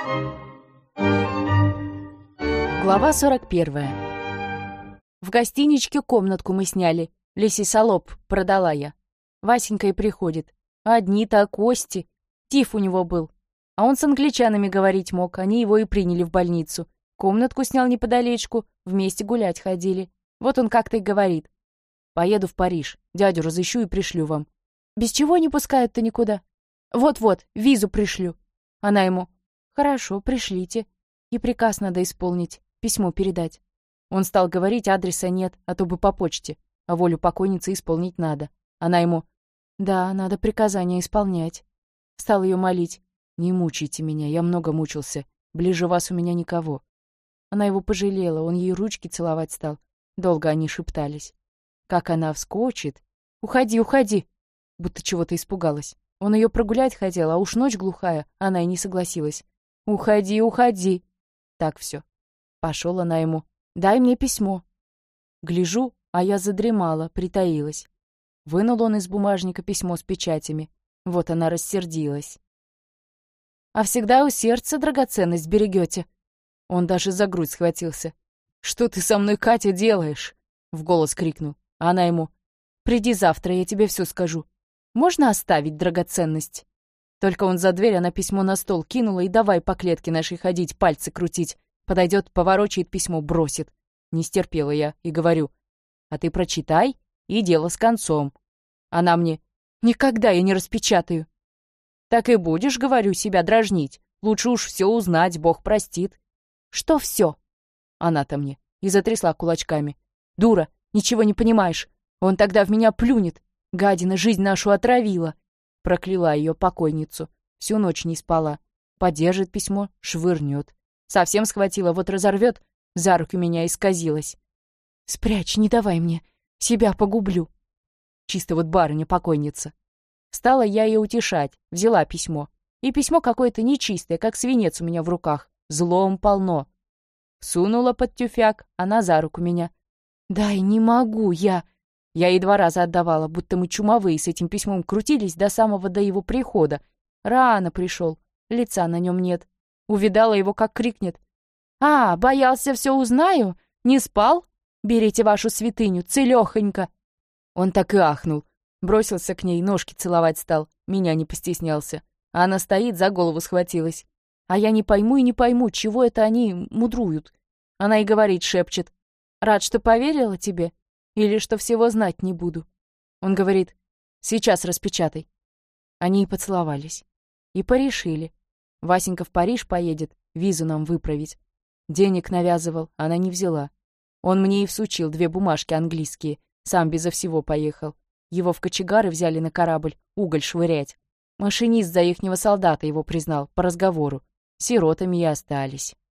Глава 41. В гостиничке комнатку мы сняли. Лисий-салоп продала я. Васенька и приходит. Одни-то кости. Тиф у него был. А он с англичанами говорить мог. Они его и приняли в больницу. Комнатку снял неподалечку. Вместе гулять ходили. Вот он как-то и говорит. Поеду в Париж. Дядю разыщу и пришлю вам. Без чего не пускают-то никуда? Вот-вот, визу пришлю. Она ему. Хорошо, пришлите. И приказ надо исполнить. Письмо передать. Он стал говорить, адреса нет, а то бы по почте. А волю покойницы исполнить надо. Она ему. Да, надо приказание исполнять. Стал ее молить. Не мучайте меня, я много мучился. Ближе вас у меня никого. Она его пожалела, он ей ручки целовать стал. Долго они шептались. Как она вскочит. Уходи, уходи. Будто чего-то испугалась. Он ее прогулять хотел, а уж ночь глухая, она и не согласилась. Уходи, уходи. Так все. Пошел она ему. Дай мне письмо. Гляжу, а я задремала, притаилась. Вынул он из бумажника письмо с печатями. Вот она рассердилась. «А всегда у сердца драгоценность берегете?» Он даже за грудь схватился. «Что ты со мной, Катя, делаешь?» В голос крикнул. А она ему. «Приди завтра, я тебе все скажу. Можно оставить драгоценность?» Только он за дверь, она письмо на стол кинула и давай по клетке нашей ходить, пальцы крутить. Подойдет, поворочает письмо, бросит. Не стерпела я и говорю. «А ты прочитай, и дело с концом». Она мне. «Никогда я не распечатаю». «Так и будешь, говорю, себя дразнить. Лучше уж все узнать, Бог простит». «Что все?» Она-то мне. И затрясла кулачками. «Дура, ничего не понимаешь. Он тогда в меня плюнет. Гадина жизнь нашу отравила». Прокляла ее покойницу. Всю ночь не спала. Подержит письмо, швырнет. Совсем схватила, вот разорвет. За руки меня исказилась. «Спрячь, не давай мне. Себя погублю». Чисто вот барыня-покойница. Стала я ее утешать, взяла письмо. И письмо какое-то нечистое, как свинец у меня в руках. Злом полно. Сунула под тюфяк, она за руку меня. «Дай, не могу я». Я ей 2 раза отдавала, будто мы чумовые с этим письмом крутились до его прихода. Рано пришел, лица на нем нет. Увидала его, как крикнет. «А, боялся, все узнаю? Не спал? Берите вашу святыню, целехонько». Он так и ахнул. Бросился к ней, ножки целовать стал. Меня не постеснялся. А она стоит, за голову схватилась. А я не пойму и не пойму, чего это они мудруют. Она и говорит, шепчет. «Рад, что поверила тебе? Или что всего знать не буду?» Он говорит, «Сейчас распечатай». Они и поцеловались. И порешили. Васенька в Париж поедет, визу нам выправить. Денег навязывал, она не взяла. Он мне и всучил 2 бумажки английские. Сам безо всего поехал. Его в кочегары взяли на корабль, уголь швырять. Машинист за ихнего солдата его признал, по разговору. Сиротами и остались.